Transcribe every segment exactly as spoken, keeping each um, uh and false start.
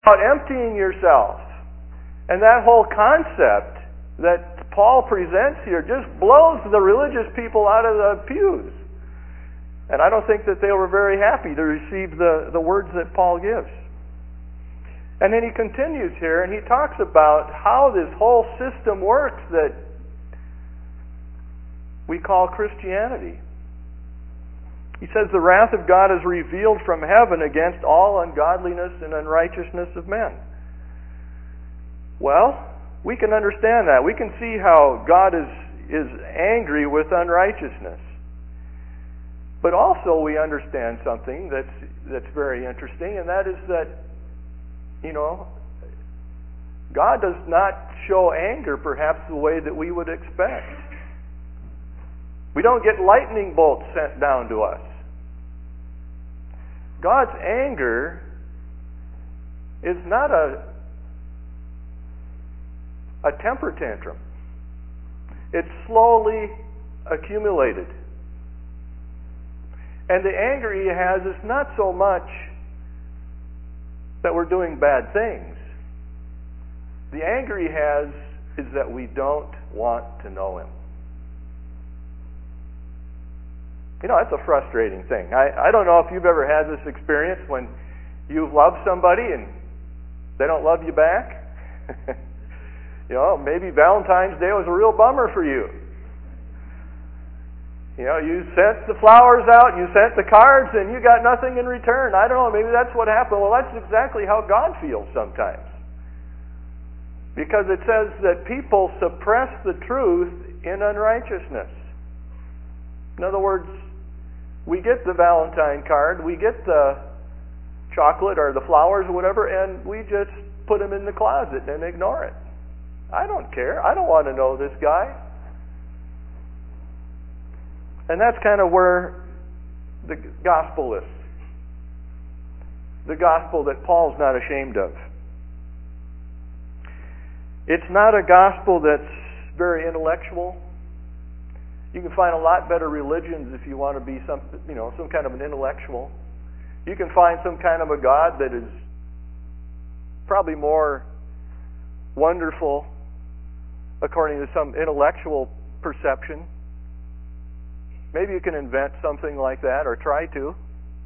about emptying yourself. And that whole concept that Paul presents here just blows the religious people out of the pews. And I don't think that they were very happy to receive the, the words that Paul gives. And then he continues here and he talks about how this whole system works that we call Christianity. He says, the wrath of God is revealed from heaven against all ungodliness and unrighteousness of men. Well, we can understand that. We can see how God is, is angry with unrighteousness. But also we understand something that's, that's very interesting, and that is that, you know, God does not show anger perhaps the way that we would expect. We don't get lightning bolts sent down to us. God's anger is not a, a temper tantrum. It's slowly accumulated. And the anger he has is not so much that we're doing bad things. The anger he has is that we don't want to know him. You know, that's a frustrating thing. I, I don't know if you've ever had this experience when you've loved somebody and they don't love you back. You know, maybe Valentine's Day was a real bummer for you. You know, you sent the flowers out, you sent the cards, and you got nothing in return. I don't know, maybe that's what happened. Well, that's exactly how God feels sometimes. Because it says that people suppress the truth in unrighteousness. In other words, we get the Valentine card, we get the chocolate or the flowers or whatever, and we just put them in the closet and ignore it. I don't care. I don't want to know this guy. And that's kind of where the gospel is. The gospel that Paul's not ashamed of. It's not a gospel that's very intellectual. You can find a lot better religions if you want to be some, you know, some kind of an intellectual. You can find some kind of a God that is probably more wonderful according to some intellectual perception. Maybe you can invent something like that or try to.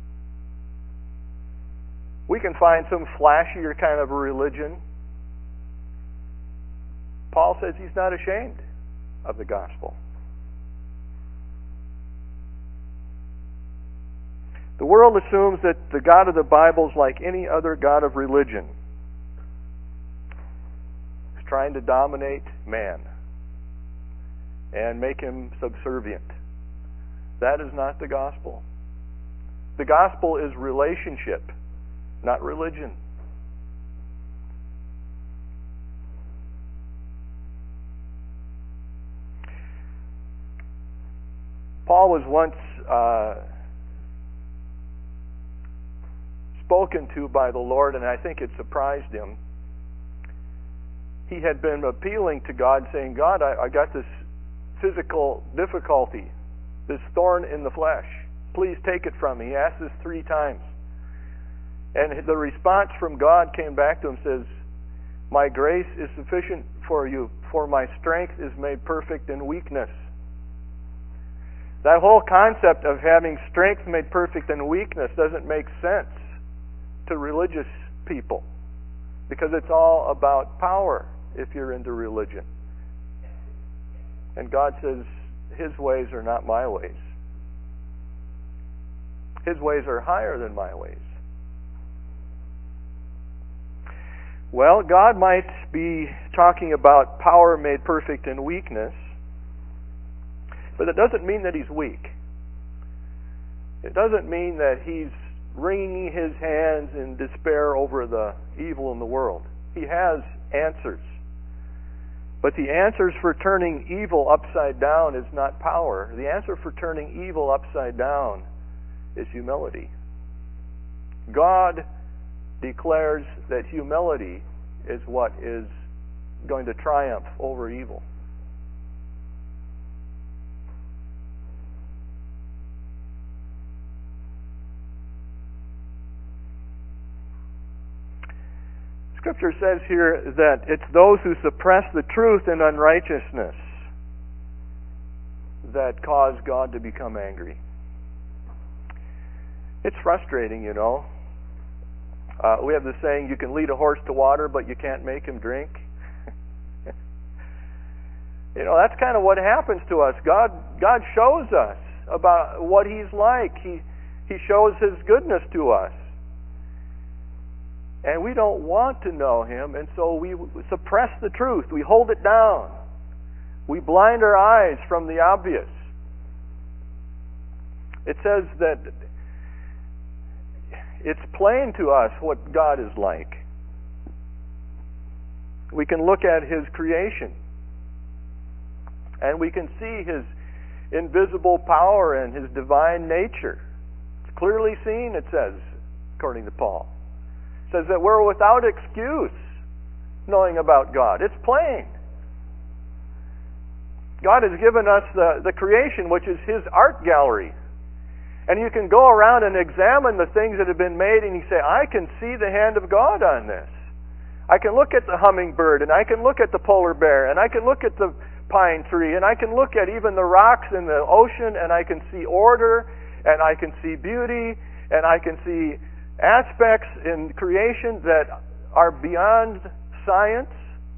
We can find some flashier kind of a religion. Paul says he's not ashamed of the gospel. The world assumes that the God of the Bible is like any other god of religion. He's trying to dominate man and make him subservient. That is not the gospel. The gospel is relationship, not religion. Paul was once uh, spoken to by the Lord, and I think it surprised him. He had been appealing to God, saying, God, I, I got this physical difficulty, this thorn in the flesh. Please take it from me. He asked this three times. And the response from God came back to him, says, my grace is sufficient for you, for my strength is made perfect in weakness. That whole concept of having strength made perfect in weakness doesn't make sense to religious people, because it's all about power if you're into religion. And God says, his ways are not my ways. His ways are higher than my ways. Well, God might be talking about power made perfect in weakness, but it doesn't mean that he's weak. It doesn't mean that he's wringing his hands in despair over the evil in the world. He has answers. But the answers for turning evil upside down is not power. The answer for turning evil upside down is humility. God declares that humility is what is going to triumph over evil. Scripture says here that it's those who suppress the truth in unrighteousness that cause God to become angry. It's frustrating, you know. Uh, we have the saying, you can lead a horse to water, but you can't make him drink. You know, that's kind of what happens to us. God God shows us about what He's like. He He shows His goodness to us. And we don't want to know Him, and so we suppress the truth. We hold it down. We blind our eyes from the obvious. It says that it's plain to us what God is like. We can look at His creation, and we can see His invisible power and His divine nature. It's clearly seen, it says, according to Paul. It says that we're without excuse knowing about God. It's plain. God has given us the, the creation, which is His art gallery. And you can go around and examine the things that have been made, and you say, I can see the hand of God on this. I can look at the hummingbird, and I can look at the polar bear, and I can look at the pine tree, and I can look at even the rocks in the ocean, and I can see order, and I can see beauty, and I can see aspects in creation that are beyond science.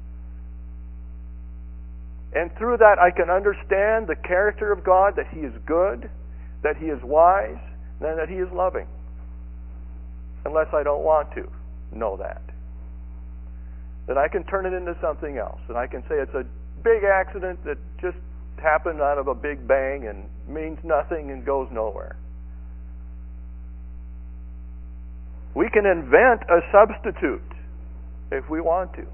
And through that I can understand the character of God, that He is good, that He is wise, and that He is loving. Unless I don't want to know that. Then I can turn it into something else. And I can say it's a big accident that just happened out of a big bang and means nothing and goes nowhere. We can invent a substitute if we want to.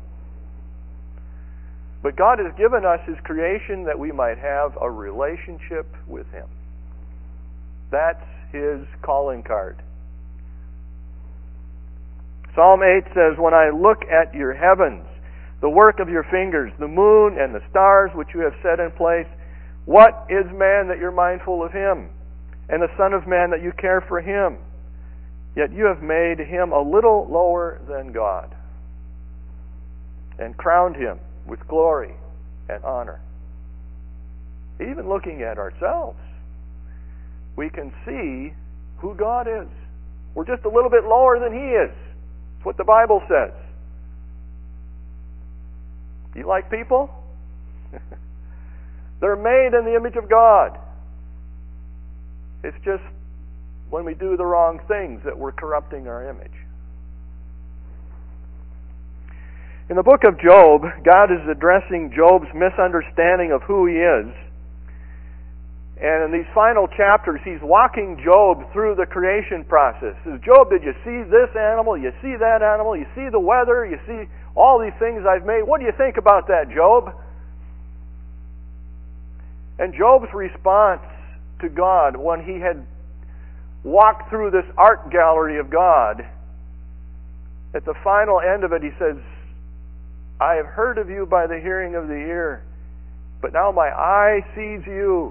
But God has given us His creation that we might have a relationship with Him. That's His calling card. Psalm eight says, when I look at your heavens, the work of your fingers, the moon and the stars which you have set in place, what is man that you're mindful of him, and the Son of Man that you care for him? Yet you have made him a little lower than God, and crowned him with glory and honor. Even looking at ourselves, we can see who God is. We're just a little bit lower than He is. That's what the Bible says. You like people? They're made in the image of God. It's just when we do the wrong things that we're corrupting our image. In the book of Job, God is addressing Job's misunderstanding of who he is. And in these final chapters, He's walking Job through the creation process. He says, Job, did you see this animal? You see that animal? You see the weather? You see all these things I've made? What do you think about that, Job? And Job's response to God when he had walked through this art gallery of God, at the final end of it, he says, I have heard of you by the hearing of the ear, but now my eye sees you.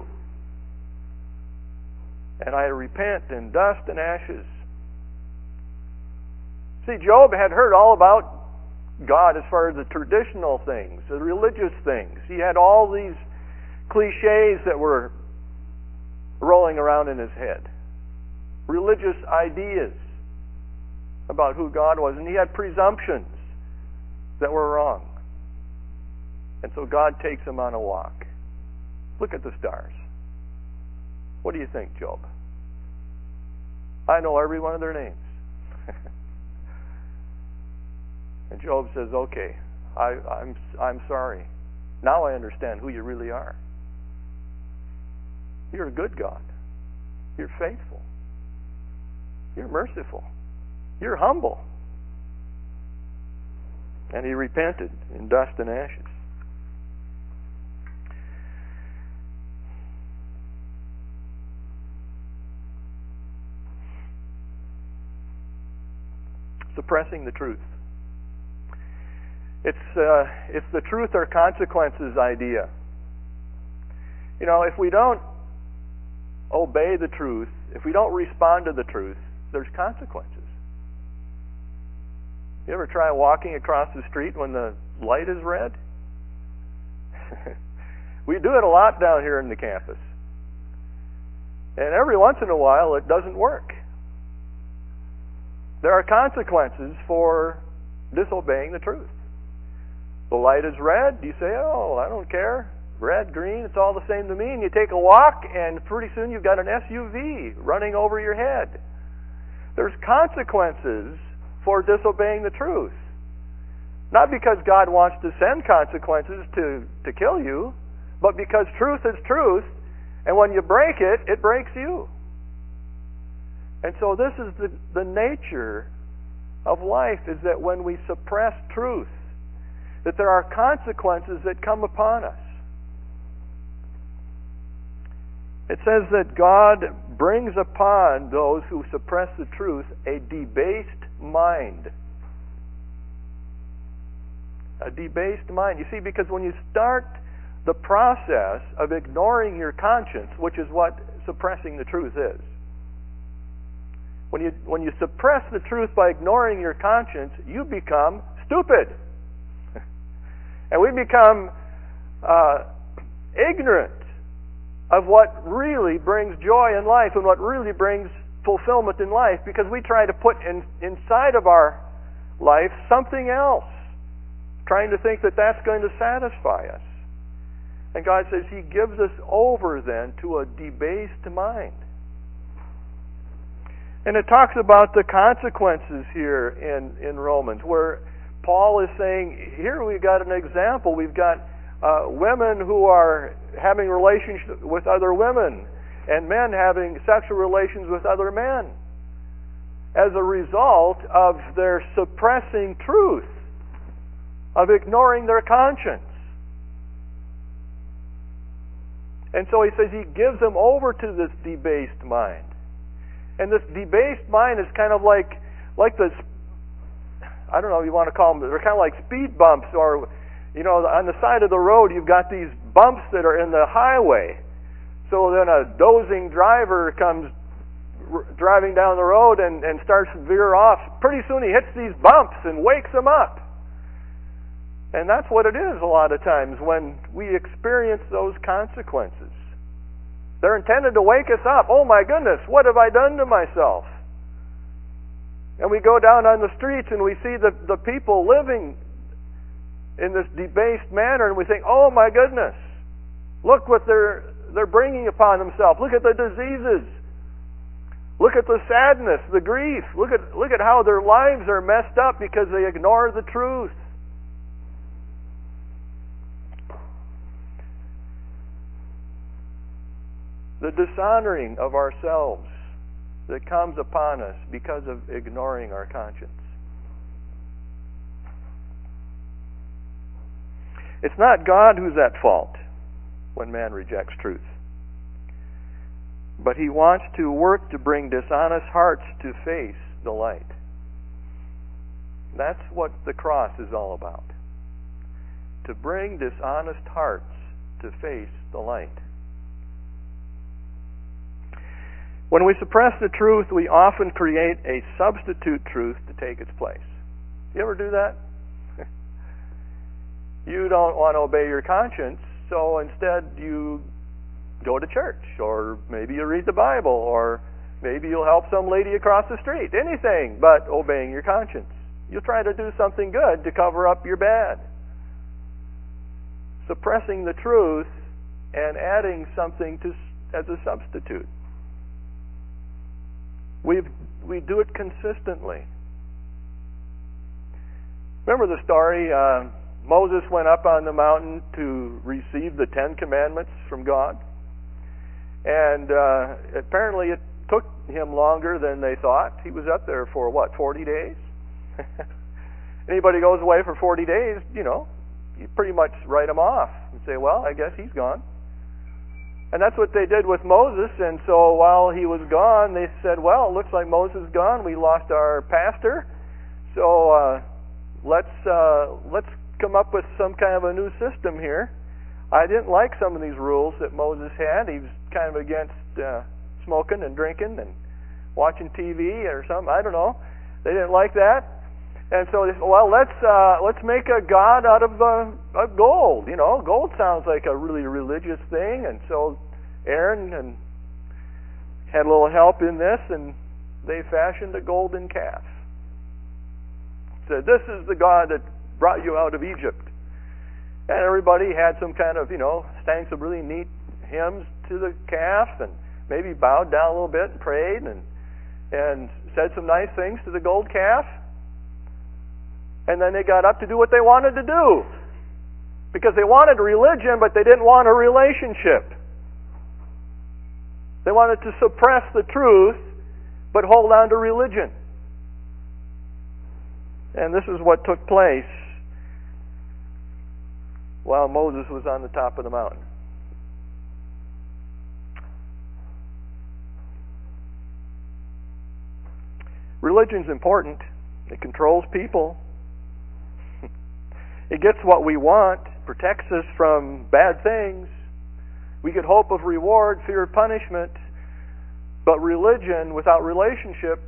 And I repent in dust and ashes. See, Job had heard all about God as far as the traditional things, the religious things. He had all these cliches that were rolling around in his head. Religious ideas about who God was. And he had presumptions that were wrong. And so God takes him on a walk. Look at the stars. What do you think, Job? I know every one of their names. And Job says, okay, I, I'm, I'm sorry. Now I understand who you really are. You're a good God. You're faithful. You're merciful. You're humble. And he repented in dust and ashes. Suppressing the truth. It's uh, it's the truth or consequences idea. You know, if we don't obey the truth, if we don't respond to the truth, there's consequences. You ever try walking across the street when the light is red? We do it a lot down here in the campus. And every once in a while it doesn't work. There are consequences for disobeying the truth. The light is red, you say, oh, I don't care. Red, green, it's all the same to me. And you take a walk and pretty soon you've got an S U V running over your head. There's consequences for disobeying the truth. Not because God wants to send consequences to, to kill you, but because truth is truth, and when you break it, it breaks you. And so this is the, the nature of life, is that when we suppress truth, that there are consequences that come upon us. It says that God brings upon those who suppress the truth a debased mind. A debased mind. You see, because when you start the process of ignoring your conscience, which is what suppressing the truth is, when you when you suppress the truth by ignoring your conscience, you become stupid. And we become uh, ignorant of what really brings joy in life and what really brings fulfillment in life, because we try to put in, inside of our life something else, trying to think that that's going to satisfy us. And God says He gives us over then to a debased mind. And it talks about the consequences here in, in Romans, where Paul is saying, here we've got an example. We've got uh, women who are having relations with other women, and men having sexual relations with other men, as a result of their suppressing truth, of ignoring their conscience. And so he says he gives them over to this debased mind. And this debased mind is kind of like like this, I don't know if you want to call them, they're kind of like speed bumps, or, you know, on the side of the road you've got these bumps that are in the highway. So then a dozing driver comes r- driving down the road and, and starts to veer off. Pretty soon he hits these bumps and wakes him up. And that's what it is a lot of times when we experience those consequences. They're intended to wake us up. Oh my goodness, what have I done to myself? And we go down on the streets and we see the, the people living in this debased manner, and we think, oh my goodness, look what they're they're bringing upon themselves. Look at the diseases. Look at the sadness, the grief. Look at look at how their lives are messed up because they ignore the truth. The dishonoring of ourselves that comes upon us because of ignoring our conscience. It's not God who's at fault when man rejects truth, but He wants to work to bring dishonest hearts to face the light. That's what the cross is all about. To bring dishonest hearts to face the light. When we suppress the truth, we often create a substitute truth to take its place. You ever do that? You don't want to obey your conscience, so instead you go to church, or maybe you read the Bible, or maybe you'll help some lady across the street. Anything but obeying your conscience. You'll try to do something good to cover up your bad. Suppressing the truth and adding something to as a substitute. We we do it consistently. Remember the story? Uh, Moses went up on the mountain to receive the Ten Commandments from God, and uh, apparently it took him longer than they thought. He was up there for what, forty days? Anybody goes away for forty days, you know, you pretty much write him off and say, well, I guess he's gone. And that's what they did with Moses. And so while he was gone, they said, well, it looks like Moses is gone. We lost our pastor. So uh, let's uh, let's come up with some kind of a new system here. I didn't like some of these rules that Moses had. He was kind of against uh, smoking and drinking and watching T V or something. I don't know. They didn't like that. And so they said, well, let's uh, let's make a god out of uh, of gold. You know, gold sounds like a really religious thing. And so Aaron and had a little help in this, and they fashioned a golden calf. Said, this is the God that brought you out of Egypt. And everybody had some kind of, you know, sang some really neat hymns to the calf, and maybe bowed down a little bit and prayed and and said some nice things to the gold calf. And then they got up to do what they wanted to do. Because they wanted religion, but they didn't want a relationship. They wanted to suppress the truth, but hold on to religion. And this is what took place while Moses was on the top of the mountain. Religion's important. It controls people. It gets what we want, protects us from bad things. We get hope of reward, fear of punishment. But religion without relationship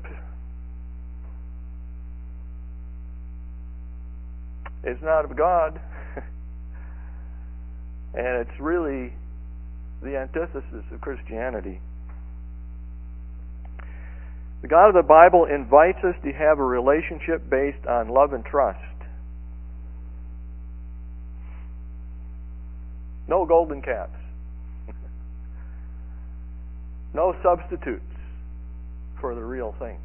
is not of God. And it's really the antithesis of Christianity. The God of the Bible invites us to have a relationship based on love and trust. No golden calves. No substitutes for the real thing.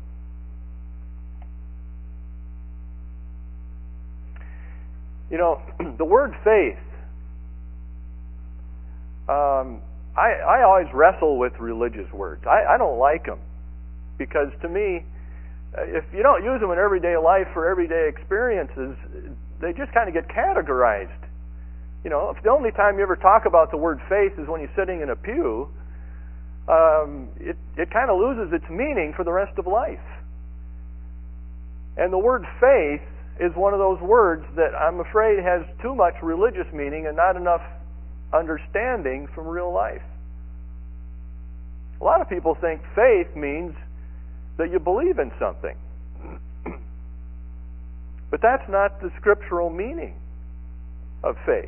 You know, the word faith, um, I, I always wrestle with religious words. I, I don't like them because to me, if you don't use them in everyday life for everyday experiences, they just kind of get categorized. You know, if the only time you ever talk about the word faith is when you're sitting in a pew, um, it, it kind of loses its meaning for the rest of life. And the word faith is one of those words that I'm afraid has too much religious meaning and not enough understanding from real life. A lot of people think faith means that you believe in something. But that's not the scriptural meaning of faith.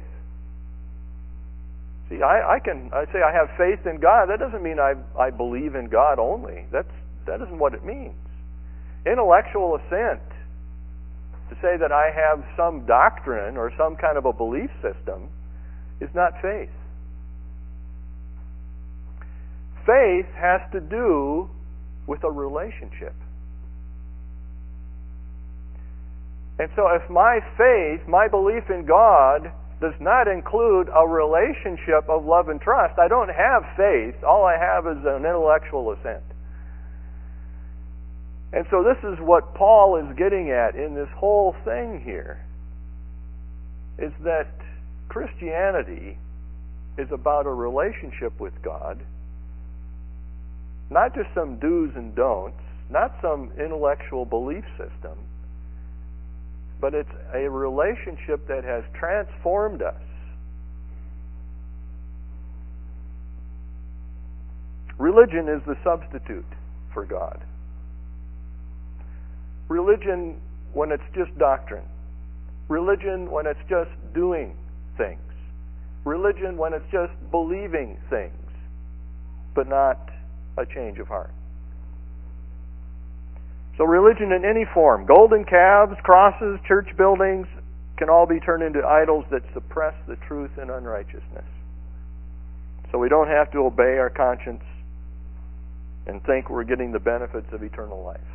See, I, I can I say I have faith in God. That doesn't mean I I believe in God only. That's that isn't what it means. Intellectual assent, to say that I have some doctrine or some kind of a belief system, is not faith. Faith has to do with a relationship. And so if my faith, my belief in God, does not include a relationship of love and trust, I don't have faith. All I have is an intellectual assent. And so this is what Paul is getting at in this whole thing here, is that Christianity is about a relationship with God, not just some do's and don'ts, not some intellectual belief system, but it's a relationship that has transformed us. Religion is the substitute for God. Religion when it's just doctrine. Religion when it's just doing things. Religion when it's just believing things, but not a change of heart. So religion in any form, golden calves, crosses, church buildings, can all be turned into idols that suppress the truth and unrighteousness. So we don't have to obey our conscience and think we're getting the benefits of eternal life.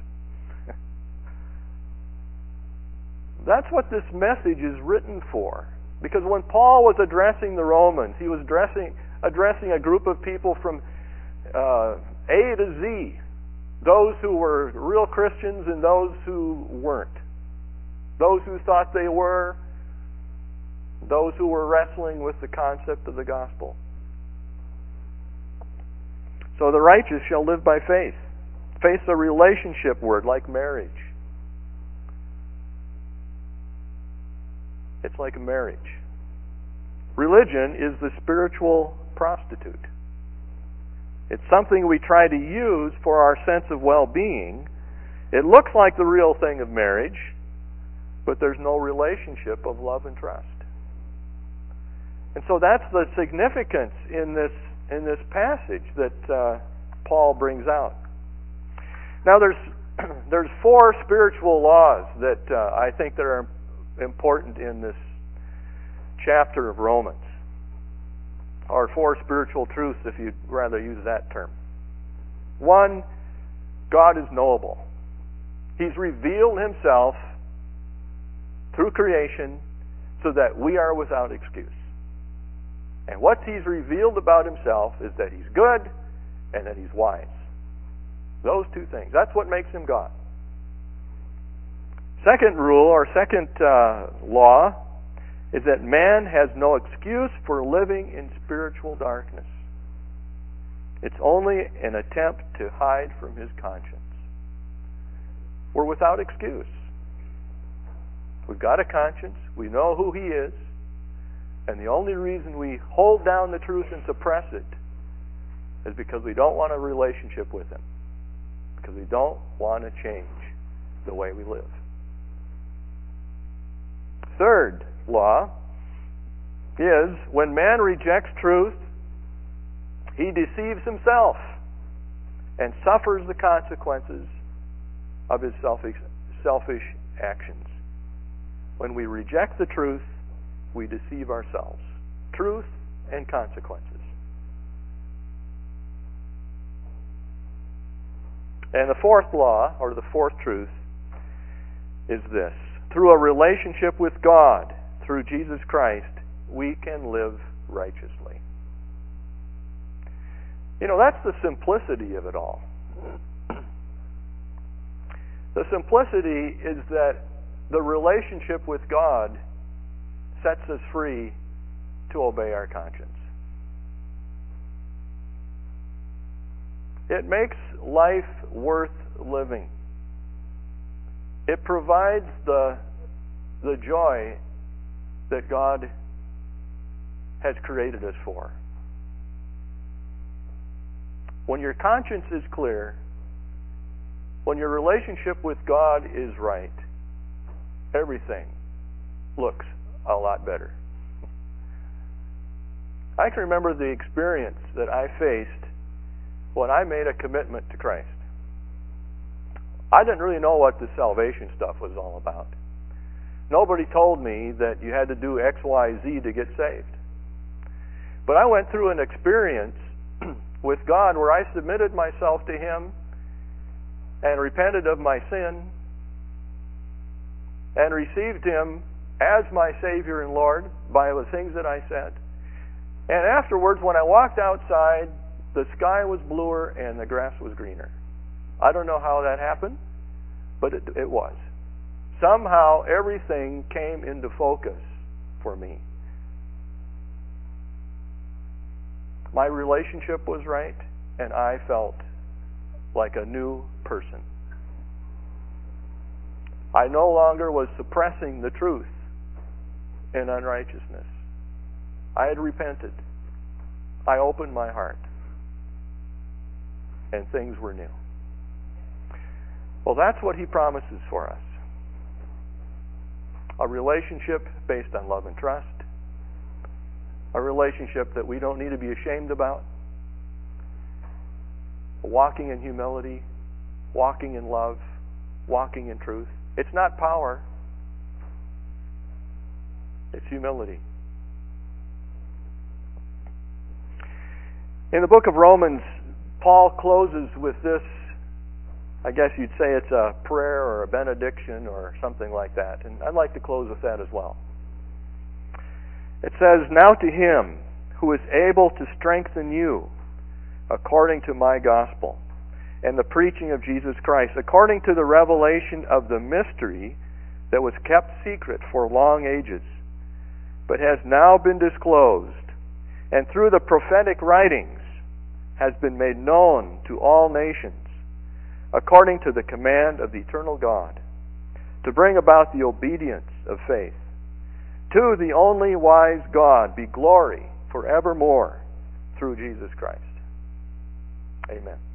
That's what this message is written for. Because when Paul was addressing the Romans, he was addressing, addressing a group of people from uh, A to Z. Those who were real Christians and those who weren't. Those who thought they were. Those who were wrestling with the concept of the gospel. So the righteous shall live by faith. Faith's a relationship word, like marriage. It's like a marriage. Religion is the spiritual prostitute. It's something we try to use for our sense of well-being. It looks like the real thing of marriage, but there's no relationship of love and trust. And so that's the significance in this in this passage that uh, Paul brings out. Now there's there's four spiritual laws that uh, I think that are important in this chapter of Romans, or four spiritual truths, if you'd rather use that term. One, God is knowable. He's revealed Himself through creation so that we are without excuse. And what He's revealed about Himself is that He's good and that He's wise. Those two things. That's what makes Him God. Second rule, or second uh, law, is that man has no excuse for living in spiritual darkness. It's only an attempt to hide from his conscience. We're without excuse. We've got a conscience. We know who He is. And the only reason we hold down the truth and suppress it is because we don't want a relationship with Him. Because we don't want to change the way we live. Third law is when man rejects truth, he deceives himself and suffers the consequences of his selfish, selfish actions. When we reject the truth, we deceive ourselves. Truth and consequences. And the fourth law, or the fourth truth, is this. Through a relationship with God, through Jesus Christ, we can live righteously. You know, that's the simplicity of it all. The simplicity is that the relationship with God sets us free to obey our conscience. It makes life worth living. It provides the, the joy that God has created us for. When your conscience is clear, when your relationship with God is right, everything looks a lot better. I can remember the experience that I faced when I made a commitment to Christ. I didn't really know what the salvation stuff was all about. Nobody told me that you had to do X, Y, Z to get saved. But I went through an experience with God where I submitted myself to Him and repented of my sin and received Him as my Savior and Lord by the things that I said. And afterwards, when I walked outside, the sky was bluer and the grass was greener. I don't know how that happened, but it, it was. Somehow everything came into focus for me. My relationship was right, and I felt like a new person. I no longer was suppressing the truth in unrighteousness. I had repented. I opened my heart, and things were new. Well, that's what He promises for us. A relationship based on love and trust. A relationship that we don't need to be ashamed about. Walking in humility. Walking in love. Walking in truth. It's not power. It's humility. In the book of Romans, Paul closes with this. I guess you'd say it's a prayer or a benediction or something like that. And I'd like to close with that as well. It says, "Now to Him who is able to strengthen you according to my gospel and the preaching of Jesus Christ, according to the revelation of the mystery that was kept secret for long ages, but has now been disclosed, and through the prophetic writings has been made known to all nations, according to the command of the eternal God, to bring about the obedience of faith. To the only wise God be glory forevermore through Jesus Christ." Amen.